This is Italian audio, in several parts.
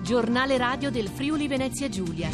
Giornale radio del Friuli Venezia Giulia.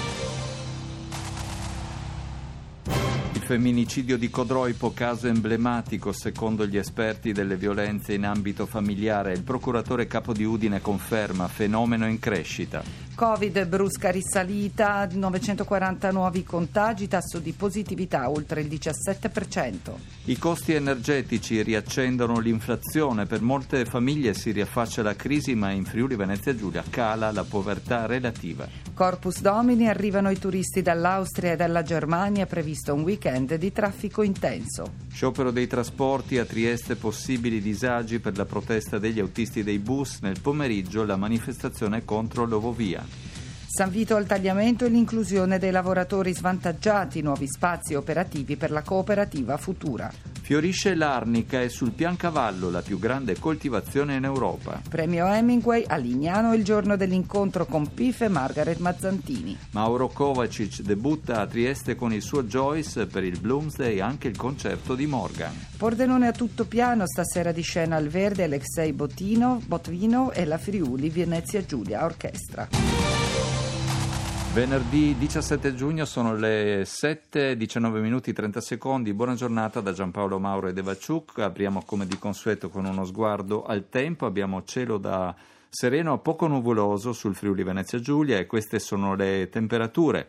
Il femminicidio di Codroipo, caso emblematico secondo gli esperti delle violenze in ambito familiare. Il procuratore capo di Udine conferma fenomeno in crescita. Covid, brusca risalita, 940 nuovi contagi, tasso di positività oltre il 17%. I costi energetici riaccendono l'inflazione. Per molte famiglie si riaffaccia la crisi, ma in Friuli Venezia Giulia cala la povertà relativa. Corpus Domini, arrivano i turisti dall'Austria e dalla Germania, previsto un weekend di traffico intenso. Sciopero dei trasporti, a Trieste possibili disagi per la protesta degli autisti dei bus. Nel pomeriggio la manifestazione contro l'Ovovia. San Vito al tagliamento e l'inclusione dei lavoratori svantaggiati, nuovi spazi operativi per la cooperativa Futura. Fiorisce l'arnica e sul Piancavallo la più grande coltivazione in Europa. Premio Hemingway a Lignano, il giorno dell'incontro con Pif e Margaret Mazzantini. Mauro Kovacic debutta a Trieste con il suo Joyce, per il Bloomsday anche il concerto di Morgan. Pordenone a tutto piano, stasera di scena al Verde Alexei Botvino e la Friuli Venezia Giulia Orchestra. Venerdì 17 giugno sono le 7:19 minuti 30 secondi. Buona giornata da Giampaolo Mauro e Eva Ciuc. Apriamo come di consueto con uno sguardo al tempo. Abbiamo cielo da sereno a poco nuvoloso sul Friuli Venezia Giulia e queste sono le temperature.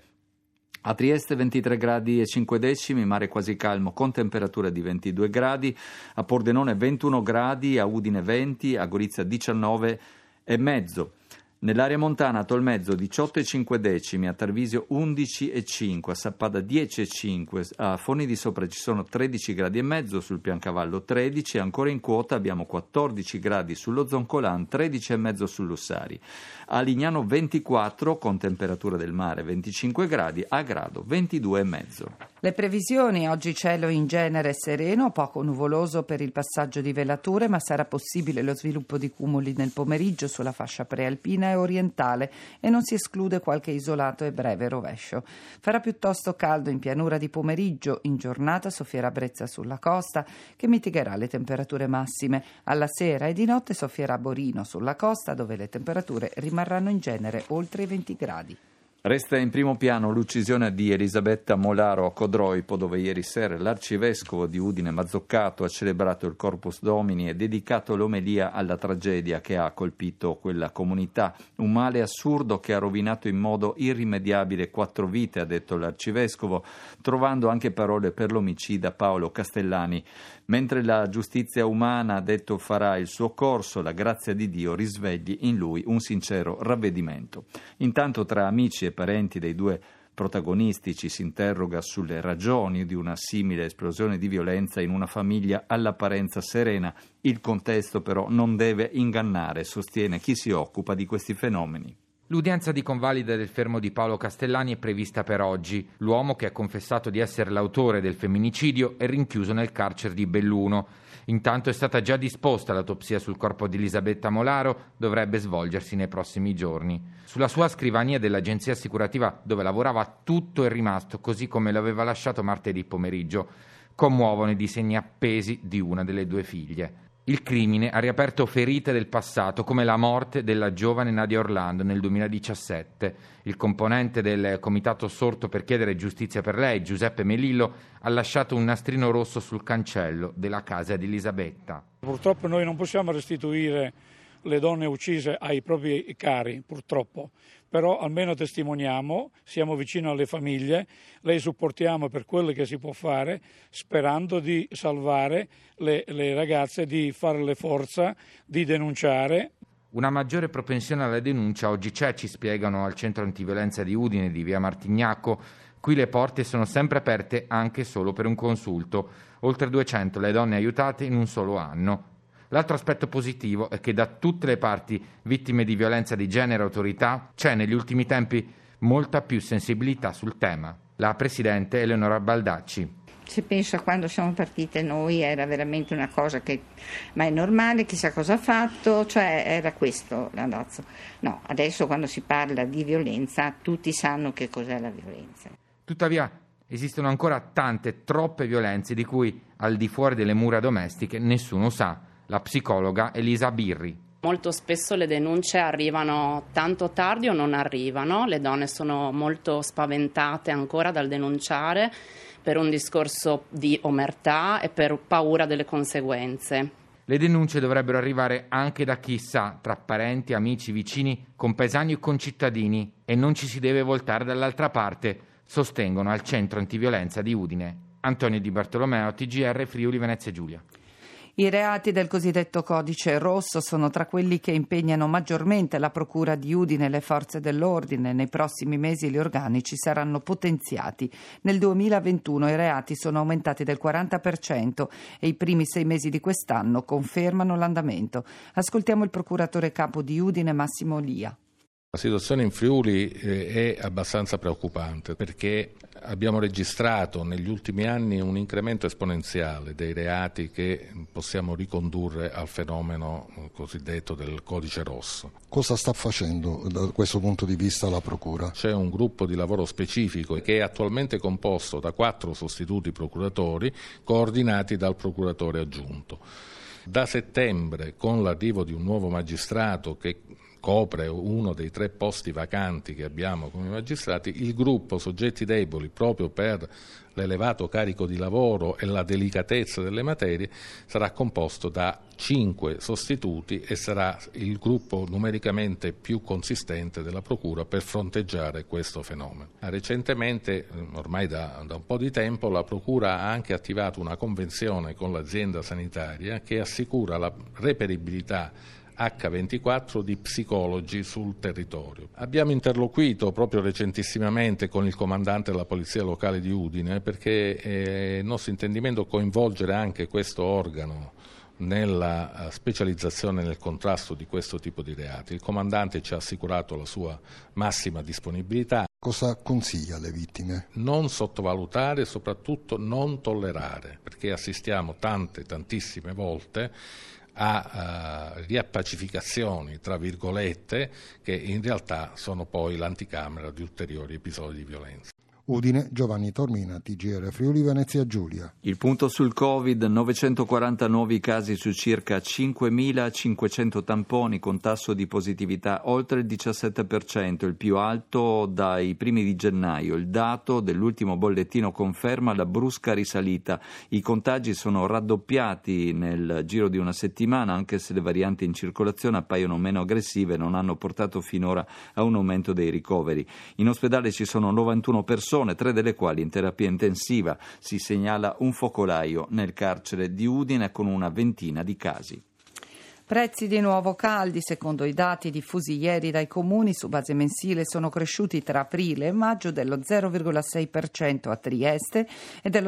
A Trieste 23 gradi e 5 decimi, mare quasi calmo con temperatura di 22 gradi, a Pordenone 21 gradi, a Udine 20, a Gorizia 19 e mezzo. Nell'area montana a Tolmezzo 18 e 5 decimi, a Tarvisio 11 e 5, a Sappada 10 e 5, a Foni di Sopra ci sono 13 gradi e mezzo, sul Piancavallo 13, ancora in quota abbiamo 14 gradi sullo Zoncolan, 13 e mezzo sull'Ussari. A Lignano 24 con temperatura del mare 25 gradi, a Grado 22 e mezzo. Le previsioni: oggi cielo in genere sereno, poco nuvoloso per il passaggio di velature, ma sarà possibile lo sviluppo di cumuli nel pomeriggio sulla fascia prealpina e orientale e non si esclude qualche isolato e breve rovescio. Farà piuttosto caldo in pianura di pomeriggio, in giornata soffierà brezza sulla costa che mitigherà le temperature massime. Alla sera e di notte soffierà Borino sulla costa, dove le temperature rimarranno in genere oltre i 20 gradi. Resta in primo piano l'uccisione di Elisabetta Molaro a Codroipo, dove ieri sera l'arcivescovo di Udine Mazzoccato ha celebrato il Corpus Domini e dedicato l'omelia alla tragedia che ha colpito quella comunità. Un male assurdo che ha rovinato in modo irrimediabile 4 vite, ha detto l'arcivescovo, trovando anche parole per l'omicida Paolo Castellani. Mentre la giustizia umana, ha detto, farà il suo corso, la grazia di Dio risvegli in lui un sincero ravvedimento. Intanto tra amici e parenti dei due protagonisti ci si interroga sulle ragioni di una simile esplosione di violenza in una famiglia all'apparenza serena. Il contesto però non deve ingannare, sostiene chi si occupa di questi fenomeni. L'udienza di convalida del fermo di Paolo Castellani è prevista per oggi. L'uomo, che ha confessato di essere l'autore del femminicidio, è rinchiuso nel carcere di Belluno. Intanto è stata già disposta l'autopsia sul corpo di Elisabetta Molaro, dovrebbe svolgersi nei prossimi giorni. Sulla sua scrivania dell'agenzia assicurativa dove lavorava tutto è rimasto così come lo aveva lasciato martedì pomeriggio. Commuovono i disegni appesi di una delle 2 figlie. Il crimine ha riaperto ferite del passato, come la morte della giovane Nadia Orlando nel 2017. Il componente del comitato sorto per chiedere giustizia per lei, Giuseppe Melillo, ha lasciato un nastrino rosso sul cancello della casa di Elisabetta. Purtroppo noi non possiamo restituire le donne uccise ai propri cari, purtroppo, però almeno testimoniamo, siamo vicino alle famiglie, le supportiamo per quello che si può fare, sperando di salvare le ragazze, di farle forza, di denunciare. Una maggiore propensione alla denuncia oggi c'è, ci spiegano al centro antiviolenza di Udine di via Martignacco. Qui le porte sono sempre aperte anche solo per un consulto. Oltre 200 le donne aiutate in un solo anno. L'altro aspetto positivo è che da tutte le parti vittime di violenza di genere e autorità c'è negli ultimi tempi molta più sensibilità sul tema. La presidente Eleonora Baldacci. Se penso a quando siamo partite noi era veramente una cosa che, ma è normale, chissà cosa ha fatto, cioè era questo l'andazzo. No, adesso quando si parla di violenza tutti sanno che cos'è la violenza. Tuttavia esistono ancora tante, troppe violenze di cui al di fuori delle mura domestiche nessuno sa. La psicologa Elisa Birri. Molto spesso le denunce arrivano tanto tardi o non arrivano, le donne sono molto spaventate ancora dal denunciare per un discorso di omertà e per paura delle conseguenze. Le denunce dovrebbero arrivare anche da chi sa, tra parenti, amici, vicini, compaesani e concittadini, e non ci si deve voltare dall'altra parte, sostengono al Centro Antiviolenza di Udine. Antonio Di Bartolomeo, TGR Friuli Venezia Giulia. I reati del cosiddetto codice rosso sono tra quelli che impegnano maggiormente la Procura di Udine e le forze dell'ordine. Nei prossimi mesi gli organici saranno potenziati. Nel 2021 i reati sono aumentati del 40% e i primi 6 mesi di quest'anno confermano l'andamento. Ascoltiamo il procuratore capo di Udine, Massimo Lia. La situazione in Friuli è abbastanza preoccupante perché abbiamo registrato negli ultimi anni un incremento esponenziale dei reati che possiamo ricondurre al fenomeno cosiddetto del codice rosso. Cosa sta facendo da questo punto di vista la Procura? C'è un gruppo di lavoro specifico che è attualmente composto da 4 sostituti procuratori coordinati dal procuratore aggiunto. Da settembre, con l'arrivo di un nuovo magistrato che copre uno dei 3 posti vacanti che abbiamo come magistrati, il gruppo Soggetti Deboli, proprio per l'elevato carico di lavoro e la delicatezza delle materie, sarà composto da 5 sostituti e sarà il gruppo numericamente più consistente della Procura per fronteggiare questo fenomeno. Recentemente, ormai da un po' di tempo, la Procura ha anche attivato una convenzione con l'azienda sanitaria che assicura la reperibilità H24 di psicologi sul territorio. Abbiamo interloquito proprio recentissimamente con il comandante della Polizia Locale di Udine perché è nostro intendimento coinvolgere anche questo organo nella specializzazione nel contrasto di questo tipo di reati. Il comandante ci ha assicurato la sua massima disponibilità. Cosa consiglia alle vittime? Non sottovalutare e soprattutto non tollerare, perché assistiamo tantissime volte a riappacificazioni, tra virgolette, che in realtà sono poi l'anticamera di ulteriori episodi di violenza. Udine, Giovanni Tormina, TGR Friuli Venezia Giulia. Il punto sul Covid, 940 nuovi casi su circa 5.500 tamponi con tasso di positività oltre il 17%, il più alto dai primi di gennaio. Il dato dell'ultimo bollettino conferma la brusca risalita. I contagi sono raddoppiati nel giro di una settimana, anche se le varianti in circolazione appaiono meno aggressive e non hanno portato finora a un aumento dei ricoveri. In ospedale ci sono 91 persone, 3 delle quali in terapia intensiva. Si segnala un focolaio nel carcere di Udine con una ventina di casi. Prezzi di nuovo caldi, secondo i dati diffusi ieri dai comuni su base mensile, sono cresciuti tra aprile e maggio dello 0,6% a Trieste e dello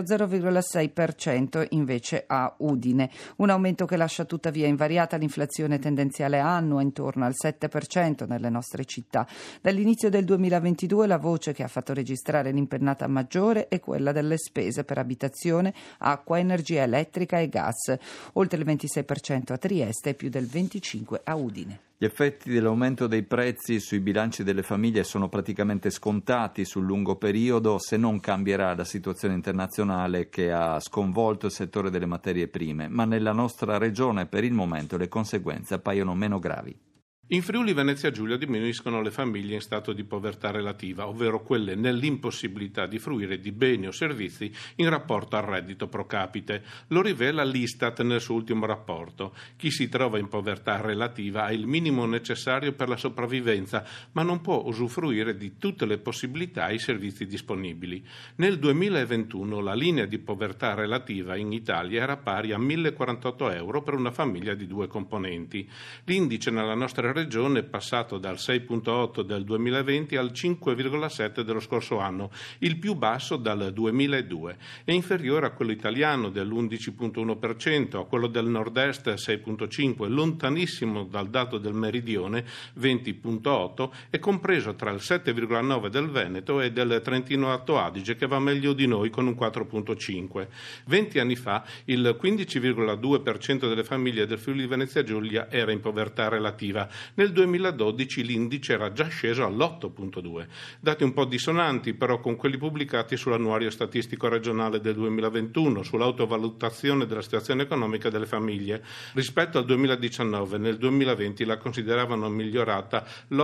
0,6% invece a Udine. Un aumento che lascia tuttavia invariata l'inflazione tendenziale annua intorno al 7% nelle nostre città. Dall'inizio del 2022 la voce che ha fatto registrare l'impennata maggiore è quella delle spese per abitazione, acqua, energia elettrica e gas, oltre il 26% a Trieste e più del 25% a Udine. Gli effetti dell'aumento dei prezzi sui bilanci delle famiglie sono praticamente scontati sul lungo periodo, se non cambierà la situazione internazionale che ha sconvolto il settore delle materie prime, ma nella nostra regione per il momento le conseguenze appaiono meno gravi. In Friuli Venezia Giulia diminuiscono le famiglie in stato di povertà relativa, ovvero quelle nell'impossibilità di fruire di beni o servizi in rapporto al reddito pro capite. Lo rivela l'Istat nel suo ultimo rapporto. Chi si trova in povertà relativa ha il minimo necessario per la sopravvivenza, ma non può usufruire di tutte le possibilità e i servizi disponibili. Nel 2021 la linea di povertà relativa in Italia era pari a 1.048 euro per una famiglia di 2 componenti. L'indice nella nostra regione è passato dal 6,8 del 2020 al 5,7 dello scorso anno, il più basso dal 2002. È inferiore a quello italiano dell'11,1%, a quello del nord-est 6,5%, lontanissimo dal dato del meridione 20,8% e compreso tra il 7,9% del Veneto e del Trentino Alto Adige, che va meglio di noi con un 4,5%. 20 anni fa il 15,2% delle famiglie del Friuli Venezia Giulia era in povertà relativa. Nel 2012 l'indice era già sceso all'8,2. Dati un po' dissonanti però con quelli pubblicati sull'annuario statistico regionale del 2021, sull'autovalutazione della situazione economica delle famiglie. Rispetto al 2019, nel 2020 la consideravano migliorata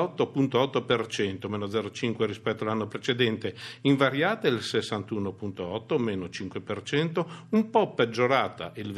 l'8,8%, meno 0,5 rispetto all'anno precedente, invariata il 61,8, meno 5%, un po' peggiorata il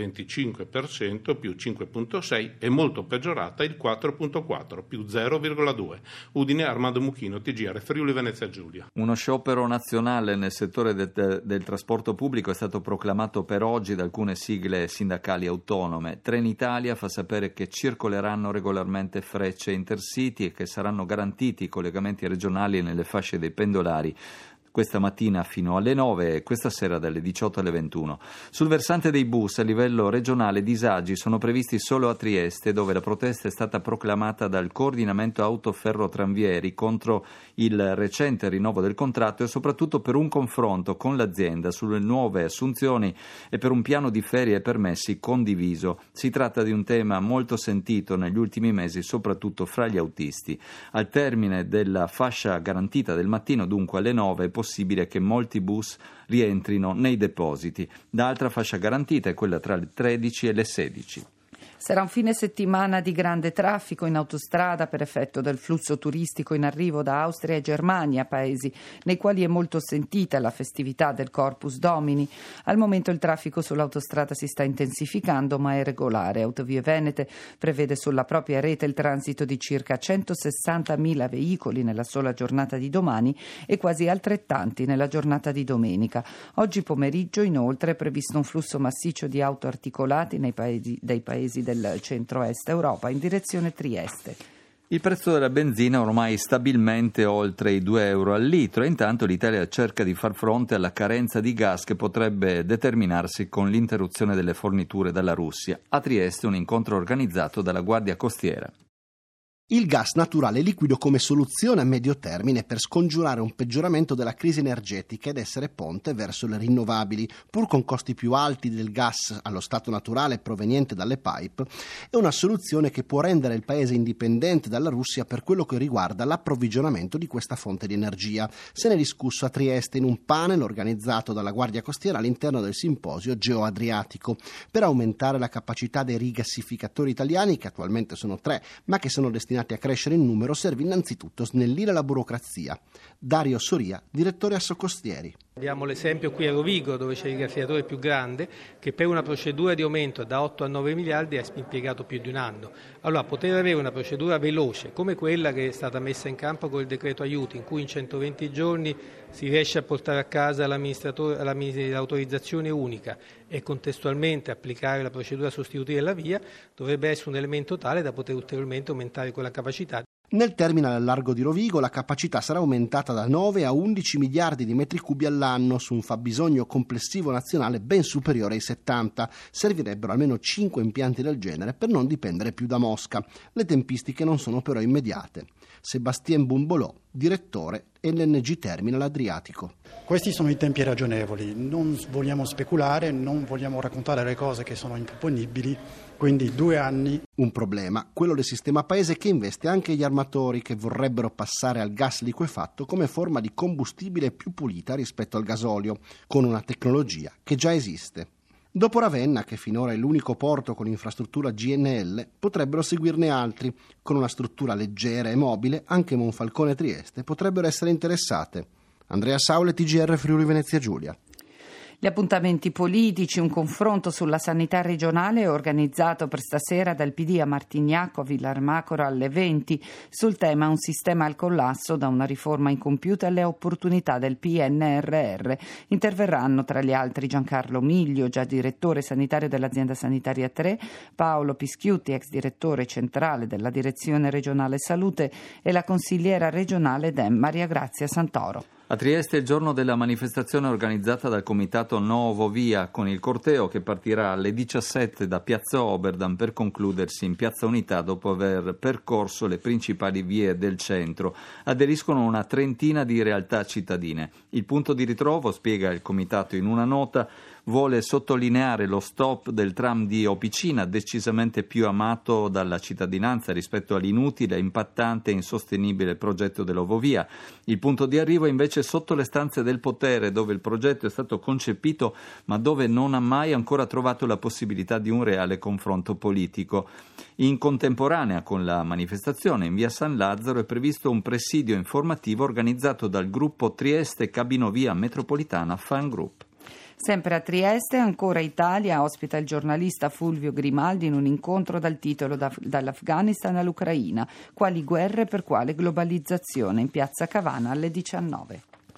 25%, più 5,6, e molto peggiorata il 4,4, più 0,2. Udine, Armando Mucchino, TGR Friuli Venezia Giulia. Uno sciopero nazionale nel settore del trasporto pubblico è stato proclamato per oggi da alcune sigle sindacali autonome. Trenitalia fa sapere che circoleranno regolarmente Frecce Intercity e che saranno garantiti i collegamenti regionali nelle fasce dei pendolari questa mattina fino alle 9 e questa sera dalle 18 alle 21. Sul versante dei bus a livello regionale disagi sono previsti solo a Trieste, dove la protesta è stata proclamata dal coordinamento autoferrotranvieri contro il recente rinnovo del contratto e soprattutto per un confronto con l'azienda sulle nuove assunzioni e per un piano di ferie e permessi condiviso. Si tratta di un tema molto sentito negli ultimi mesi, soprattutto fra gli autisti. Al termine della fascia garantita del mattino, dunque alle 9, è possibile che molti bus rientrino nei depositi. L'altra fascia garantita è quella tra le 13 e le 16. Sarà un fine settimana di grande traffico in autostrada per effetto del flusso turistico in arrivo da Austria e Germania, paesi nei quali è molto sentita la festività del Corpus Domini. Al momento il traffico sull'autostrada si sta intensificando, ma è regolare. Autovie Venete prevede sulla propria rete il transito di circa 160.000 veicoli nella sola giornata di domani e quasi altrettanti nella giornata di domenica. Oggi pomeriggio, inoltre, è previsto un flusso massiccio di auto articolati dei paesi del centro-est Europa in direzione Trieste. Il prezzo della benzina ormai stabilmente oltre i 2 euro al litro e intanto l'Italia cerca di far fronte alla carenza di gas che potrebbe determinarsi con l'interruzione delle forniture dalla Russia. A Trieste un incontro organizzato dalla Guardia Costiera. Il gas naturale liquido come soluzione a medio termine per scongiurare un peggioramento della crisi energetica ed essere ponte verso le rinnovabili, pur con costi più alti del gas allo stato naturale proveniente dalle pipe, è una soluzione che può rendere il paese indipendente dalla Russia per quello che riguarda l'approvvigionamento di questa fonte di energia. Se ne è discusso a Trieste in un panel organizzato dalla Guardia Costiera all'interno del simposio Geo-Adriatico per aumentare la capacità dei rigassificatori italiani, che attualmente sono 3, ma che sono destinati a crescere in numero. Serve innanzitutto snellire la burocrazia. Dario Soria, direttore Assocostieri. Abbiamo l'esempio qui a Rovigo, dove c'è il rigassificatore più grande, che per una procedura di aumento da 8 a 9 miliardi ha impiegato più di un anno. Allora, poter avere una procedura veloce, come quella che è stata messa in campo col decreto aiuti, in cui in 120 giorni si riesce a portare a casa l'autorizzazione unica e contestualmente applicare la procedura sostitutiva della VIA, dovrebbe essere un elemento tale da poter ulteriormente aumentare quella capacità. Nel terminal al largo di Rovigo la capacità sarà aumentata da 9 a 11 miliardi di metri cubi all'anno su un fabbisogno complessivo nazionale ben superiore ai 70. Servirebbero almeno 5 impianti del genere per non dipendere più da Mosca. Le tempistiche non sono però immediate. Sébastien Bumbolò, direttore LNG Terminal Adriatico. Questi sono i tempi ragionevoli, non vogliamo speculare, non vogliamo raccontare le cose che sono improponibili, quindi 2 anni. Un problema, quello del sistema paese, che investe anche gli armatori che vorrebbero passare al gas liquefatto come forma di combustibile più pulita rispetto al gasolio, con una tecnologia che già esiste. Dopo Ravenna, che finora è l'unico porto con infrastruttura GNL, potrebbero seguirne altri. Con una struttura leggera e mobile, anche Monfalcone e Trieste potrebbero essere interessate. Andrea Saule, TGR Friuli Venezia Giulia. Gli appuntamenti politici, un confronto sulla sanità regionale organizzato per stasera dal PD a Martignacco a Villarmacora alle 20. Sul tema un sistema al collasso da una riforma incompiuta e le opportunità del PNRR. Interverranno tra gli altri Giancarlo Miglio, già direttore sanitario dell'azienda sanitaria 3, Paolo Pischiutti, ex direttore centrale della direzione regionale salute, e la consigliera regionale DEM Maria Grazia Santoro. A Trieste è il giorno della manifestazione organizzata dal comitato Novo Via, con il corteo che partirà alle 17 da Piazza Oberdan per concludersi in Piazza Unità dopo aver percorso le principali vie del centro. Aderiscono una trentina di realtà cittadine. Il punto di ritrovo, spiega il comitato in una nota, vuole sottolineare lo stop del tram di Opicina, decisamente più amato dalla cittadinanza rispetto all'inutile, impattante e insostenibile progetto dell'Ovovia. Il punto di arrivo è invece sotto le stanze del potere, dove il progetto è stato concepito ma dove non ha mai ancora trovato la possibilità di un reale confronto politico. In contemporanea con la manifestazione in via San Lazzaro è previsto un presidio informativo organizzato dal gruppo Trieste Cabinovia Metropolitana Fan Group. Sempre a Trieste, ancora Italia, ospita il giornalista Fulvio Grimaldi in un incontro dal titolo Dall'Afghanistan all'Ucraina, quali guerre per quale globalizzazione, in piazza Cavana alle 19.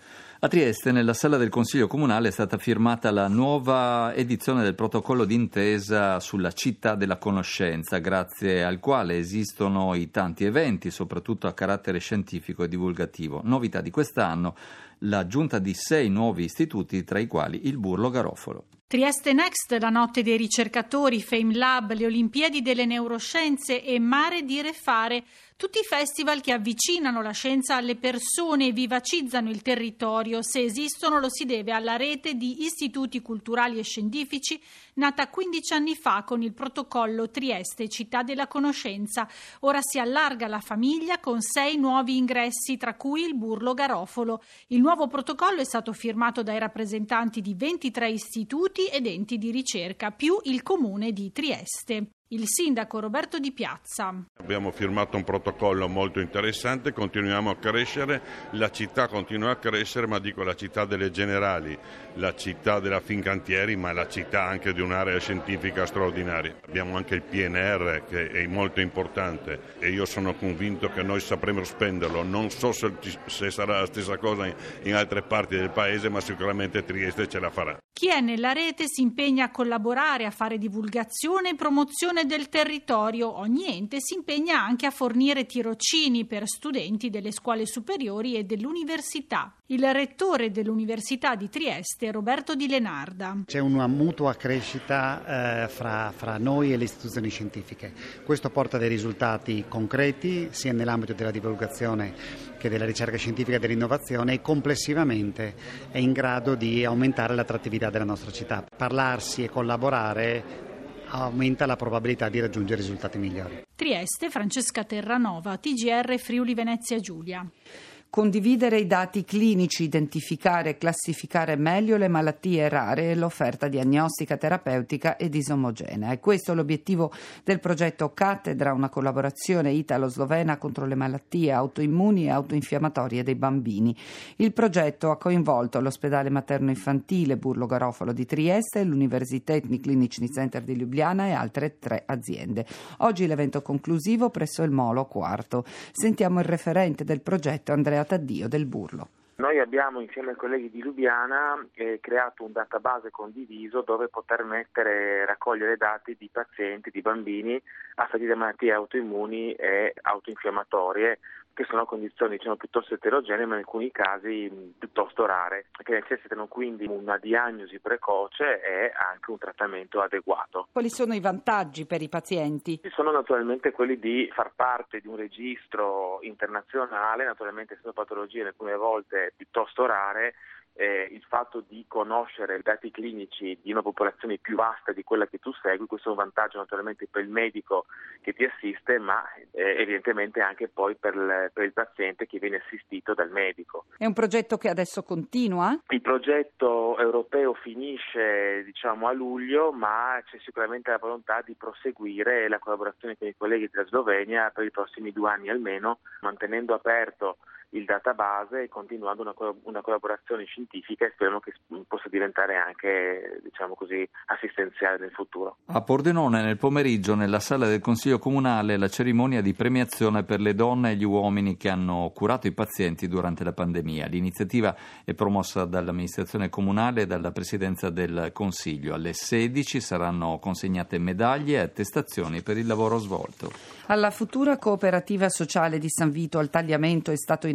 A Trieste, nella sala del Consiglio Comunale, è stata firmata la nuova edizione del protocollo d'intesa sulla città della conoscenza, grazie al quale esistono i tanti eventi, soprattutto a carattere scientifico e divulgativo. Novità di quest'anno, l'aggiunta di 6 nuovi istituti, tra i quali il Burlo Garofalo. Trieste Next, la notte dei ricercatori, Fame Lab, le Olimpiadi delle neuroscienze e Mare Dire Fare, tutti festival che avvicinano la scienza alle persone e vivacizzano il territorio. Se esistono lo si deve alla rete di istituti culturali e scientifici nata 15 anni fa con il protocollo Trieste Città della Conoscenza. Ora si allarga la famiglia con 6 nuovi ingressi, tra cui il Burlo Garofalo. Il nuovo protocollo è stato firmato dai rappresentanti di 23 istituti ed enti di ricerca, più il comune di Trieste. Il sindaco Roberto Di Piazza. Abbiamo firmato un protocollo molto interessante, continuiamo a crescere, la città continua a crescere, ma dico la città delle generali, la città della Fincantieri, ma la città anche di un'area scientifica straordinaria. Abbiamo anche il PNR che è molto importante e io sono convinto che noi sapremo spenderlo, non so se sarà la stessa cosa in altre parti del paese, ma sicuramente Trieste ce la farà. Chi è nella rete si impegna a collaborare, a fare divulgazione e promozione del territorio. Ogni ente si impegna anche a fornire tirocini per studenti delle scuole superiori e dell'università. Il rettore dell'Università di Trieste, Roberto Di Lenarda. C'è una mutua crescita fra noi e le istituzioni scientifiche. Questo porta dei risultati concreti sia nell'ambito della divulgazione che della ricerca scientifica e dell'innovazione e complessivamente è in grado di aumentare l'attrattività della nostra città. Parlarsi e collaborare aumenta la probabilità di raggiungere risultati migliori. Trieste, Francesca Terranova, TGR Friuli Venezia Giulia. Condividere i dati clinici, identificare e classificare meglio le malattie rare e l'offerta diagnostica, terapeutica e disomogenea. È questo l'obiettivo del progetto Cattedra, una collaborazione italo-slovena contro le malattie autoimmuni e autoinfiammatorie dei bambini. Il progetto ha coinvolto l'ospedale materno-infantile Burlo Garofalo di Trieste, l'Universitetni Klinični Center di Ljubljana e altre 3 aziende. Oggi l'evento conclusivo presso il Molo Quarto. Sentiamo il referente del progetto, Andrea Taddio del Burlo. Noi abbiamo insieme ai colleghi di Lubiana creato un database condiviso dove poter raccogliere dati di pazienti, di bambini affetti da malattie autoimmuni e autoinfiammatorie, che sono condizioni piuttosto eterogenee, ma in alcuni casi piuttosto rare, che necessitano quindi una diagnosi precoce e anche un trattamento adeguato. Quali sono i vantaggi per i pazienti? Ci sono naturalmente quelli di far parte di un registro internazionale, naturalmente sono patologie alcune volte piuttosto rare. Il fatto di conoscere i dati clinici di una popolazione più vasta di quella che tu segui, questo è un vantaggio naturalmente per il medico che ti assiste, ma evidentemente anche poi per il paziente che viene assistito dal medico. È un progetto che adesso continua? Il progetto europeo finisce a luglio, ma c'è sicuramente la volontà di proseguire la collaborazione con i colleghi della Slovenia per i prossimi 2 anni almeno, mantenendo aperto il database e continuando una collaborazione scientifica e speriamo che possa diventare anche assistenziale nel futuro. A Pordenone nel pomeriggio nella sala del Consiglio Comunale la cerimonia di premiazione per le donne e gli uomini che hanno curato i pazienti durante la pandemia. L'iniziativa è promossa dall'amministrazione comunale e dalla Presidenza del Consiglio. Alle 16 saranno consegnate medaglie e attestazioni per il lavoro svolto. Alla futura cooperativa sociale di San Vito al Tagliamento è stato inaugurato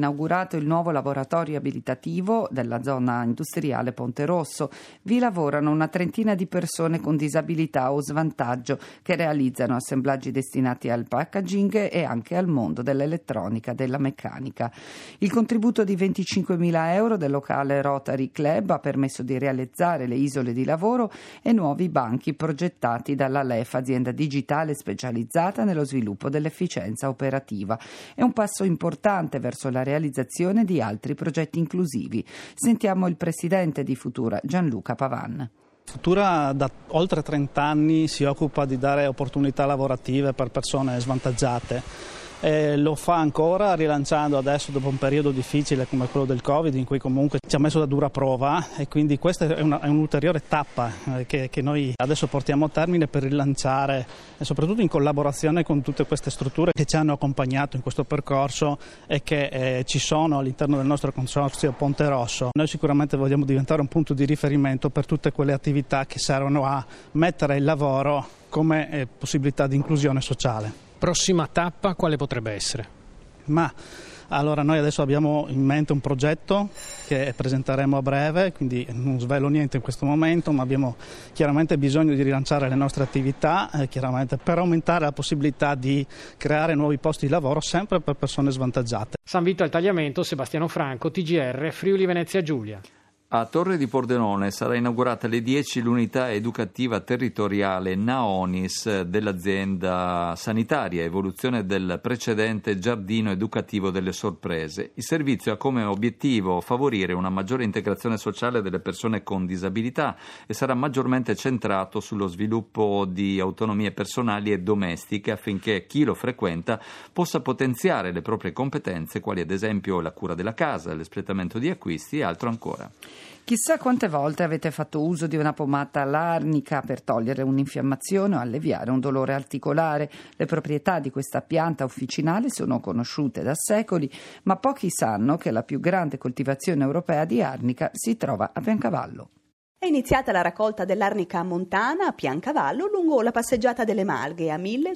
inaugurato il nuovo laboratorio abilitativo della zona industriale Ponte Rosso. Vi lavorano una trentina di persone con disabilità o svantaggio che realizzano assemblaggi destinati al packaging e anche al mondo dell'elettronica, della meccanica. Il contributo di 25.000 euro del locale Rotary Club ha permesso di realizzare le isole di lavoro e nuovi banchi progettati dalla LEF, azienda digitale specializzata nello sviluppo dell'efficienza operativa. È un passo importante verso la realizzazione di altri progetti inclusivi. Sentiamo il presidente di Futura, Gianluca Pavan. Futura da oltre 30 anni si occupa di dare opportunità lavorative per persone svantaggiate. Lo fa ancora rilanciando adesso dopo un periodo difficile come quello del Covid, in cui comunque ci ha messo da dura prova, e quindi questa è un'ulteriore tappa che noi adesso portiamo a termine per rilanciare, e soprattutto in collaborazione con tutte queste strutture che ci hanno accompagnato in questo percorso e che ci sono all'interno del nostro consorzio Ponte Rosso. Noi sicuramente vogliamo diventare un punto di riferimento per tutte quelle attività che servono a mettere il lavoro come possibilità di inclusione sociale. Prossima tappa quale potrebbe essere? Allora noi adesso abbiamo in mente un progetto che presenteremo a breve, quindi non svelo niente in questo momento, ma abbiamo chiaramente bisogno di rilanciare le nostre attività, chiaramente per aumentare la possibilità di creare nuovi posti di lavoro sempre per persone svantaggiate. San Vito al Tagliamento, Sebastiano Franco, TGR, Friuli Venezia Giulia. A Torre di Pordenone sarà inaugurata alle 10 l'unità educativa territoriale Naonis dell'azienda sanitaria, evoluzione del precedente giardino educativo delle sorprese. Il servizio ha come obiettivo favorire una maggiore integrazione sociale delle persone con disabilità e sarà maggiormente centrato sullo sviluppo di autonomie personali e domestiche affinché chi lo frequenta possa potenziare le proprie competenze, quali ad esempio la cura della casa, l'espletamento di acquisti e altro ancora. Chissà quante volte avete fatto uso di una pomata all'arnica per togliere un'infiammazione o alleviare un dolore articolare. Le proprietà di questa pianta officinale sono conosciute da secoli, ma pochi sanno che la più grande coltivazione europea di arnica si trova a Piancavallo. È iniziata la raccolta dell'arnica montana a Piancavallo lungo la passeggiata delle Malghe a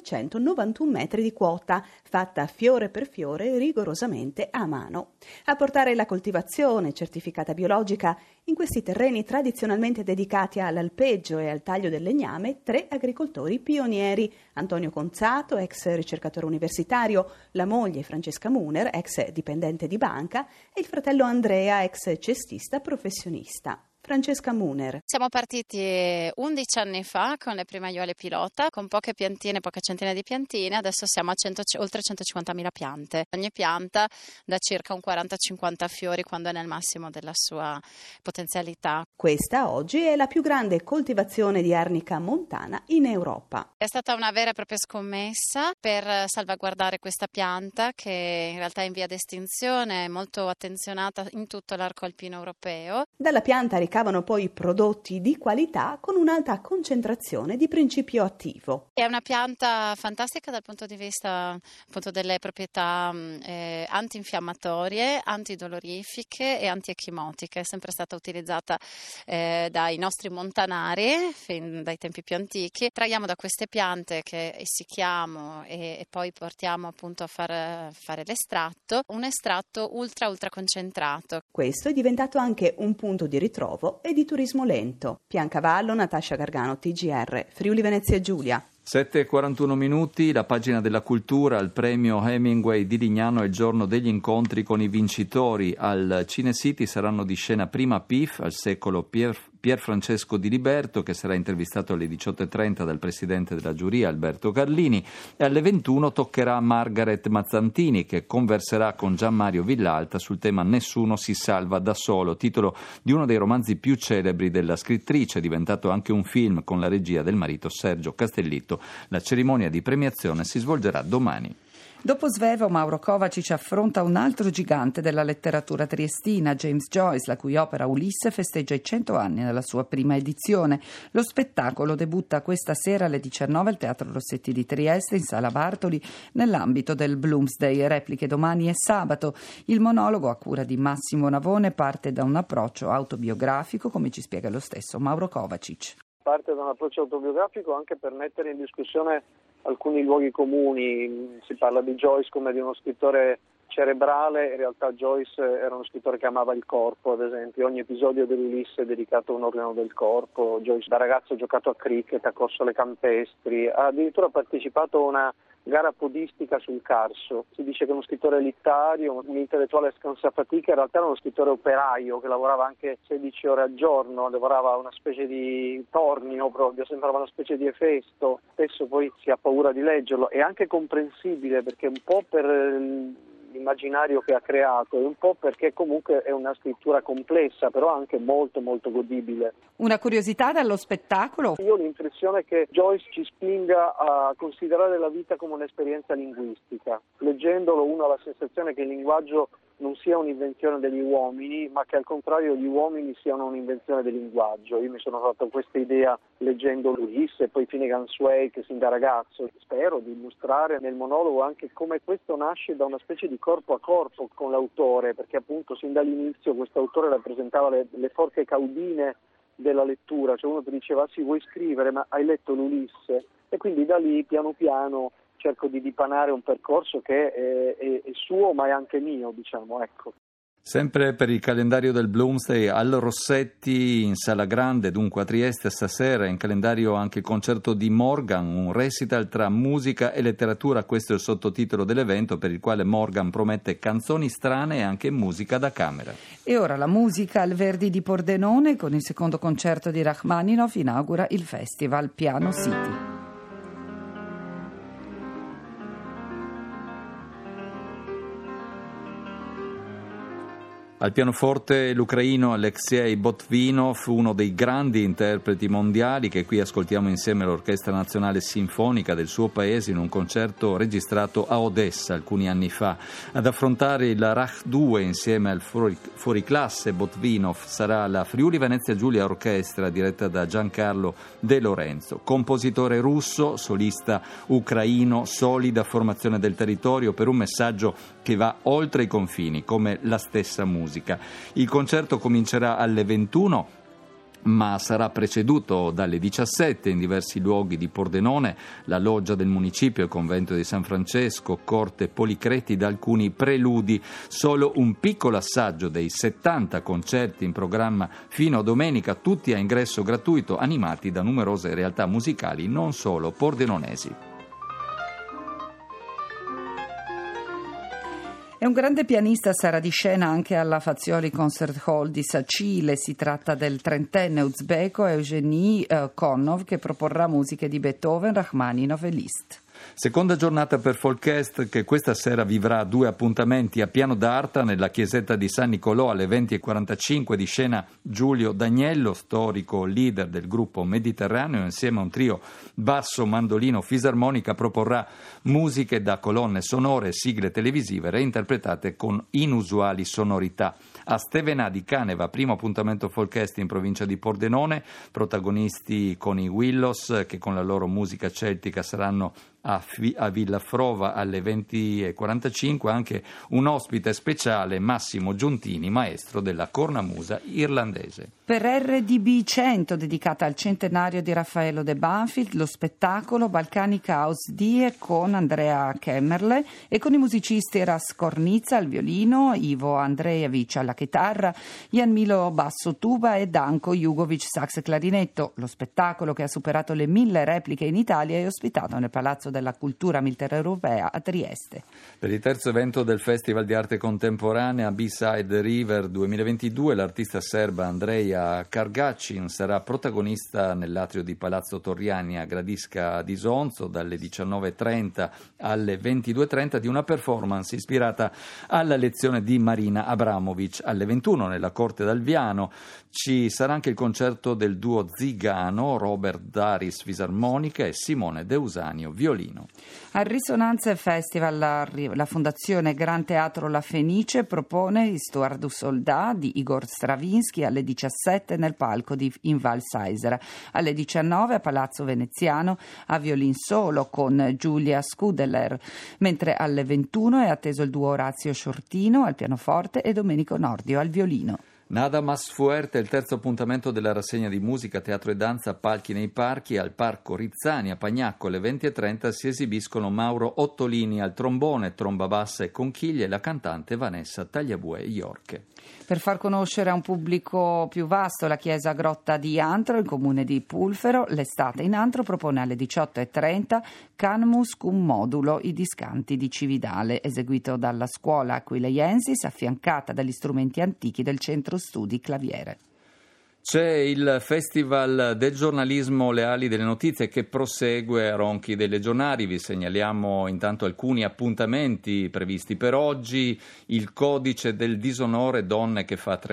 1191 metri di quota, fatta fiore per fiore rigorosamente a mano. A portare la coltivazione certificata biologica in questi terreni tradizionalmente dedicati all'alpeggio e al taglio del legname, 3 agricoltori pionieri: Antonio Conzato, ex ricercatore universitario, la moglie Francesca Muner, ex dipendente di banca, e il fratello Andrea, ex cestista professionista. Francesca Muner. Siamo partiti 11 anni fa con le prime aiuole pilota, con poche piantine, poche centinaia di piantine. Adesso siamo a oltre 150.000 piante. Ogni pianta dà circa un 40-50 fiori quando è nel massimo della sua potenzialità. Questa oggi è la più grande coltivazione di arnica montana in Europa. È stata una vera e propria scommessa per salvaguardare questa pianta, che in realtà è in via d'estinzione, è molto attenzionata in tutto l'arco alpino europeo. Dalla pianta ricavano poi prodotti di qualità con un'alta concentrazione di principio attivo. È una pianta fantastica dal punto di vista appunto delle proprietà antinfiammatorie, antidolorifiche e antiechimotiche. È sempre stata utilizzata dai nostri montanari fin dai tempi più antichi. Traiamo da queste piante che essicchiamo e poi portiamo appunto a fare l'estratto, un estratto ultra concentrato. Questo è diventato anche un punto di ritrovo e di turismo lento. Piancavallo, Natascia Gargano, TGR, Friuli Venezia Giulia. 7:41, la pagina della cultura, il premio Hemingway di Lignano è il giorno degli incontri con i vincitori. Al Cinecity saranno di scena prima PIF, al secolo Pier Francesco Di Liberto, che sarà intervistato alle 18:30 dal presidente della giuria Alberto Carlini, e alle 21 toccherà Margaret Mazzantini, che converserà con Gian Mario Villalta sul tema Nessuno si salva da solo, titolo di uno dei romanzi più celebri della scrittrice, diventato anche un film con la regia del marito Sergio Castellitto. La cerimonia di premiazione si svolgerà domani. Dopo Svevo, Mauro Kovacic affronta un altro gigante della letteratura triestina, James Joyce, la cui opera Ulisse festeggia i 100 anni nella sua prima edizione. Lo spettacolo debutta questa sera alle 19 al Teatro Rossetti di Trieste, in Sala Bartoli, nell'ambito del Bloomsday. Repliche domani e sabato. Il monologo, a cura di Massimo Navone, parte da un approccio autobiografico, come ci spiega lo stesso Mauro Kovacic. Parte da un approccio autobiografico anche per mettere in discussione alcuni luoghi comuni. Si parla di Joyce come di uno scrittore cerebrale, in realtà Joyce era uno scrittore che amava il corpo, ad esempio. Ogni episodio dell'Ulisse è dedicato a un organo del corpo. Joyce da ragazzo ha giocato a cricket, ha corso le campestri, ha addirittura partecipato a una gara podistica sul Carso. Si dice che uno scrittore elitario, un intellettuale scansafatica, in realtà era uno scrittore operaio che lavorava anche 16 ore al giorno, lavorava una specie di tornio proprio, sembrava una specie di Efesto. Spesso poi si ha paura di leggerlo, è anche comprensibile perché un po' per l'immaginario che ha creato e un po' perché comunque è una scrittura complessa, però anche molto molto godibile. Una curiosità dallo spettacolo? Io ho l'impressione che Joyce ci spinga a considerare la vita come un'esperienza linguistica. Leggendolo uno ha la sensazione che il linguaggio non sia un'invenzione degli uomini, ma che al contrario gli uomini siano un'invenzione del linguaggio. Io mi sono fatto questa idea leggendo Ulisse e poi Finnegan's Wake sin da ragazzo. Spero di illustrare nel monologo anche come questo nasce da una specie di corpo a corpo con l'autore, perché appunto sin dall'inizio questo autore rappresentava le forche caudine della lettura, cioè uno ti diceva sì, vuoi scrivere, ma hai letto l'Ulisse? E quindi da lì piano piano cerco di dipanare un percorso che è suo ma è anche mio, diciamo, ecco. Sempre per il calendario del Bloomsday al Rossetti in Sala Grande, dunque a Trieste stasera, in calendario anche il concerto di Morgan, un recital tra musica e letteratura, questo è il sottotitolo dell'evento per il quale Morgan promette canzoni strane e anche musica da camera. E ora la musica al Verdi di Pordenone con il secondo concerto di Rachmaninov inaugura il festival Piano City. Al pianoforte l'ucraino Alexei Botvinov, uno dei grandi interpreti mondiali che qui ascoltiamo insieme all'Orchestra Nazionale Sinfonica del suo paese in un concerto registrato a Odessa alcuni anni fa. Ad affrontare il Rach 2 insieme al fuoriclasse Botvinov sarà la Friuli Venezia Giulia Orchestra diretta da Giancarlo De Lorenzo, compositore russo, solista ucraino, solida formazione del territorio per un messaggio che va oltre i confini come la stessa musica. Il concerto comincerà alle 21, ma sarà preceduto dalle 17 in diversi luoghi di Pordenone, la loggia del municipio, il convento di San Francesco, corte Policreti, da alcuni preludi. Solo un piccolo assaggio dei 70 concerti in programma fino a domenica, tutti a ingresso gratuito, animati da numerose realtà musicali non solo pordenonesi. È un grande pianista, sarà di scena anche alla Fazioli Concert Hall di Sacile. Si tratta del trentenne uzbeko Evgenij Konov che proporrà musiche di Beethoven, Rachmaninov e Liszt. Seconda giornata per Folkest che questa sera vivrà 2 appuntamenti a Piano d'Arta nella chiesetta di San Nicolò alle 20:45, di scena Giulio D'Agnello, storico leader del gruppo Mediterraneo, insieme a un trio basso, mandolino, fisarmonica proporrà musiche da colonne sonore e sigle televisive reinterpretate con inusuali sonorità. A Stevenà di Caneva, primo appuntamento Folkest in provincia di Pordenone, protagonisti con i Willows che con la loro musica celtica saranno a Villafrova alle 20:45, anche un ospite speciale, Massimo Giuntini, maestro della cornamusa irlandese. Per RDB 100, dedicata al centenario di Raffaello de Banfield, lo spettacolo Balcanica House Die con Andrea Kemmerle e con i musicisti Ras Kornica al violino, Ivo Andrejevic alla chitarra, Jan Milo basso tuba e Danko Jugovic sax e clarinetto. Lo spettacolo, che ha superato le 1000 repliche in Italia, è ospitato nel Palazzo della Cultura Mitteleuropea a Trieste. Per il terzo evento del Festival di Arte Contemporanea B-Side River 2022, l'artista serba Andreja Kargacin sarà protagonista nell'atrio di Palazzo Torriani a Gradisca d'Isonzo dalle 19:30 alle 22:30 di una performance ispirata alla lezione di Marina Abramovic. Alle 21 nella Corte d'Alviano ci sarà anche il concerto del duo zigano Robert Daris fisarmonica e Simone Deusanio violino. Al Risonanze Festival la Fondazione Gran Teatro La Fenice propone Histoire Soldat di Igor Stravinsky alle 17 nel palco in Val Saisera. Alle 19 a Palazzo Veneziano a violin solo con Giulia Scudeler, mentre alle 21 è atteso il duo Orazio Shortino al pianoforte e Domenico Nordio al violino. Nada Más Fuerte, il terzo appuntamento della rassegna di musica, teatro e danza Palchi nei Parchi. Al Parco Rizzani a Pagnacco alle 20:30 si esibiscono Mauro Ottolini al trombone, tromba bassa e conchiglie e la cantante Vanessa Tagliabue Iorche. Per far conoscere a un pubblico più vasto la chiesa Grotta di Antro, il comune di Pulfero, l'estate in Antro propone alle 18:30 Canmus cum modulo, i discanti di Cividale, eseguito dalla scuola Aquileiensis, affiancata dagli strumenti antichi del centro studi Claviere. C'è il Festival del giornalismo Le ali delle notizie che prosegue a Ronchi dei Legionari. Vi segnaliamo intanto alcuni appuntamenti previsti per oggi. Il codice del disonore, donne che fanno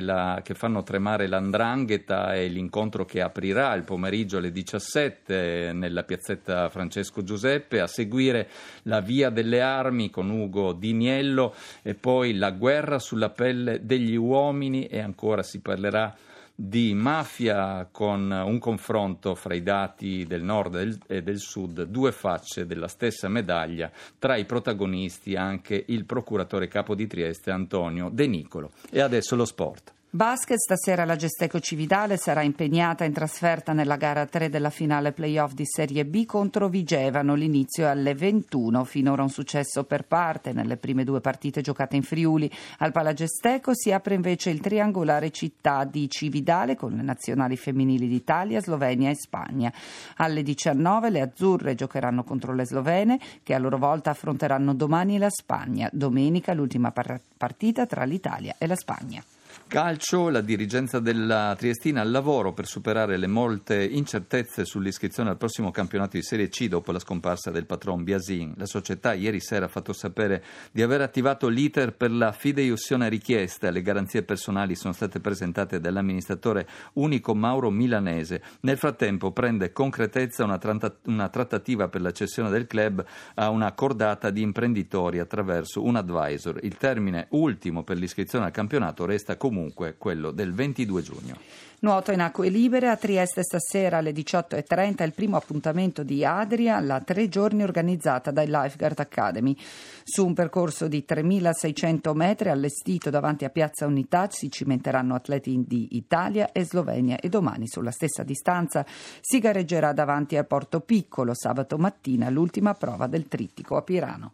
tremare l''ndrangheta, è l'incontro che aprirà il pomeriggio alle 17 nella piazzetta Francesco Giuseppe. A seguire la Via delle Armi con Ugo Diniello e poi la guerra sulla pelle degli uomini, e ancora si parlerà di mafia con un confronto fra i dati del nord e del sud, due facce della stessa medaglia. Tra i protagonisti anche il procuratore capo di Trieste Antonio De Nicolo. E adesso lo sport. Basket, stasera la Gesteco Cividale sarà impegnata in trasferta nella gara 3 della finale playoff di Serie B contro Vigevano. L'inizio è alle 21, finora un successo per parte nelle prime due partite giocate in Friuli. Al Palagesteco si apre invece il triangolare città di Cividale con le nazionali femminili d'Italia, Slovenia e Spagna. Alle 19 le azzurre giocheranno contro le slovene, che a loro volta affronteranno domani la Spagna. Domenica l'ultima partita tra l'Italia e la Spagna. Calcio, la dirigenza della Triestina al lavoro per superare le molte incertezze sull'iscrizione al prossimo campionato di Serie C dopo la scomparsa del patron Biasin. La società ieri sera ha fatto sapere di aver attivato l'iter per la fideiussione richiesta. Le garanzie personali sono state presentate dall'amministratore unico Mauro Milanese. Nel frattempo prende concretezza una trattativa per la cessione del club a una cordata di imprenditori attraverso un advisor. Il termine ultimo per l'iscrizione al campionato resta comunque quello del 22 giugno. Nuoto in acque libere a Trieste stasera alle 18:30 il primo appuntamento di Adria, la 3 giorni organizzata dai Lifeguard Academy. Su un percorso di 3.600 metri allestito davanti a Piazza Unità si cimenteranno atleti di Italia e Slovenia e domani sulla stessa distanza si gareggerà davanti a Porto Piccolo. Sabato mattina l'ultima prova del trittico a Pirano.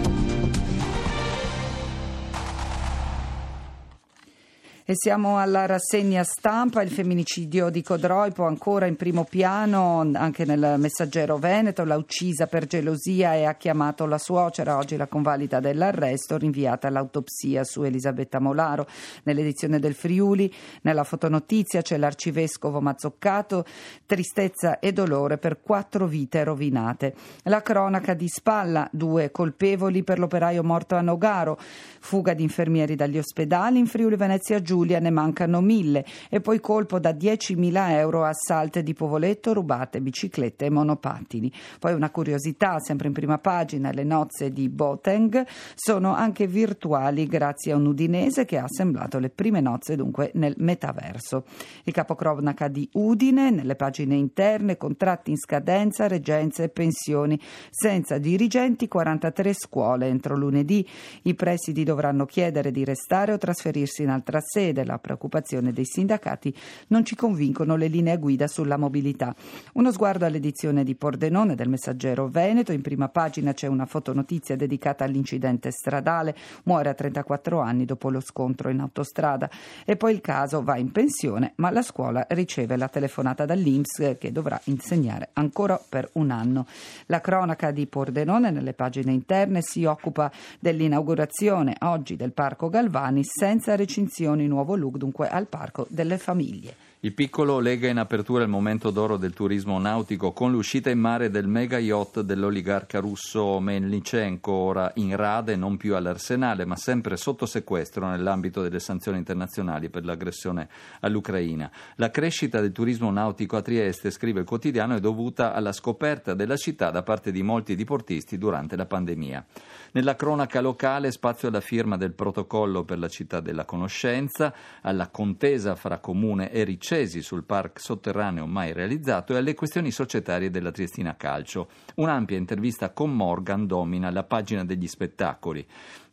E siamo alla rassegna stampa. Il femminicidio di Codroipo ancora in primo piano, anche nel Messaggero Veneto. L'ha uccisa per gelosia e ha chiamato la suocera. Oggi la convalida dell'arresto, rinviata all'autopsia su Elisabetta Molaro. Nell'edizione del Friuli, nella fotonotizia, c'è l'arcivescovo Mazzoccato, tristezza e dolore per 4 vite rovinate. La cronaca di Spalla, 2 colpevoli per l'operaio morto a Nogaro. Fuga di infermieri dagli ospedali. In Friuli Venezia Giulia ne mancano 1.000 e poi colpo da 10.000 euro a Salte di Povoletto, rubate biciclette e monopattini. Poi una curiosità, sempre in prima pagina, le nozze di Boateng sono anche virtuali grazie a un udinese che ha assemblato le prime nozze dunque nel metaverso. Il capocronaca di Udine, nelle pagine interne, contratti in scadenza, reggenze e pensioni. Senza dirigenti, 43 scuole. Entro lunedì i presidi dovranno chiedere di restare o trasferirsi in altra sede. La preoccupazione dei sindacati: non ci convincono le linee guida sulla mobilità. Uno sguardo all'edizione di Pordenone del Messaggero Veneto. In prima pagina c'è una fotonotizia dedicata all'incidente stradale. Muore a 34 anni dopo lo scontro in autostrada. E poi il caso va in pensione, ma la scuola riceve la telefonata dall'INPS che dovrà insegnare ancora per 1 anno. La cronaca di Pordenone nelle pagine interne si occupa dell'inaugurazione oggi del Parco Galvani senza recinzioni, nuovo look dunque al Parco delle Famiglie. Il piccolo lega in apertura il momento d'oro del turismo nautico con l'uscita in mare del mega yacht dell'oligarca russo Melnichenko, ora in rade, non più all'Arsenale ma sempre sotto sequestro nell'ambito delle sanzioni internazionali per l'aggressione all'Ucraina. La crescita del turismo nautico a Trieste, scrive il quotidiano, è dovuta alla scoperta della città da parte di molti diportisti durante la pandemia. Nella cronaca locale spazio alla firma del protocollo per la città della conoscenza, alla contesa fra comune e Ricci sul park sotterraneo mai realizzato e alle questioni societarie della Triestina Calcio. Un'ampia intervista con Morgan domina la pagina degli spettacoli.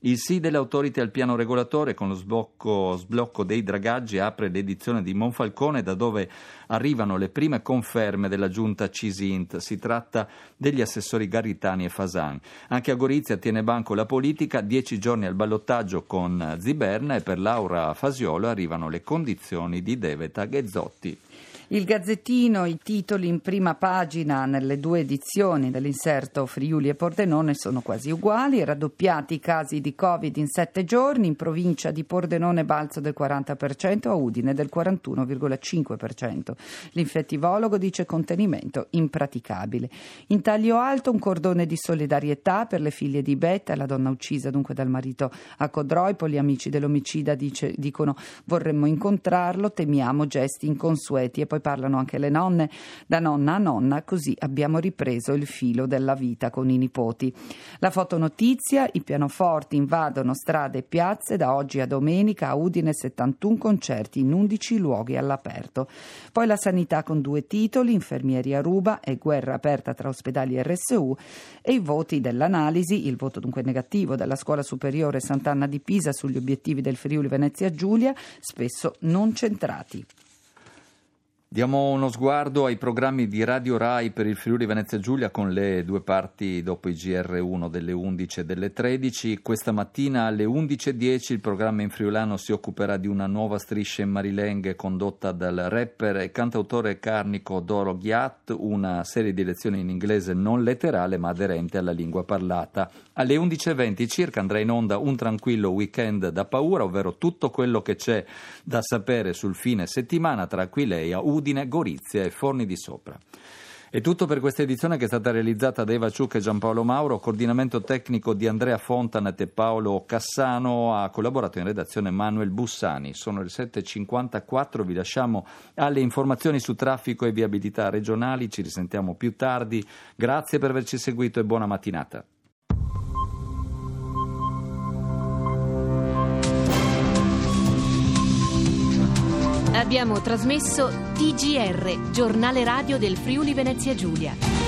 Il sì delle autorità al piano regolatore con lo sblocco dei dragaggi apre l'edizione di Monfalcone, da dove arrivano le prime conferme della giunta Cisint. Si tratta degli assessori Garritani e Fasan. Anche a Gorizia tiene banco la politica, 10 giorni al ballottaggio con Ziberna, e per Laura Fasiolo arrivano le condizioni di Deveta Ghezzotti. Il Gazzettino, i titoli in prima pagina nelle due edizioni dell'inserto Friuli e Pordenone sono quasi uguali. Raddoppiati i casi di Covid in 7 giorni, in provincia di Pordenone balzo del 40%, a Udine del 41,5%. L'infettivologo dice contenimento impraticabile. In taglio alto un cordone di solidarietà per le figlie di Betta, la donna uccisa dunque dal marito a Codroipo. Gli amici dell'omicida dicono vorremmo incontrarlo, temiamo gesti inconsueti, e poi parlano anche le nonne, da nonna a nonna, così abbiamo ripreso il filo della vita con i nipoti. La fotonotizia, i pianoforti invadono strade e piazze, da oggi a domenica a Udine 71 concerti in 11 luoghi all'aperto. Poi la sanità con 2 titoli, infermieri a ruba e guerra aperta tra ospedali e RSU, e i voti dell'analisi, il voto dunque negativo della Scuola Superiore Sant'Anna di Pisa sugli obiettivi del Friuli Venezia Giulia, spesso non centrati. Diamo uno sguardo ai programmi di Radio Rai per il Friuli Venezia Giulia, con le 2 parti dopo i GR1 delle 11 e delle 13. Questa mattina alle 11.10 il programma in friulano si occuperà di una nuova striscia in marilenghe condotta dal rapper e cantautore carnico Doro Ghiat, una serie di lezioni in inglese non letterale ma aderente alla lingua parlata. Alle 11.20 circa andrà in onda Un tranquillo weekend da paura, ovvero tutto quello che c'è da sapere sul fine settimana tra Aquileia, Udine, Gorizia e Forni di Sopra. È tutto per questa edizione, che è stata realizzata da Eva Ciuc e Giampaolo Mauro, coordinamento tecnico di Andrea Fontanat e Paolo Cassano, ha collaborato in redazione Manuel Bussani. Sono le 7.54, vi lasciamo alle informazioni su traffico e viabilità regionali, ci risentiamo più tardi, grazie per averci seguito e buona mattinata. Abbiamo trasmesso TGR, giornale radio del Friuli Venezia Giulia.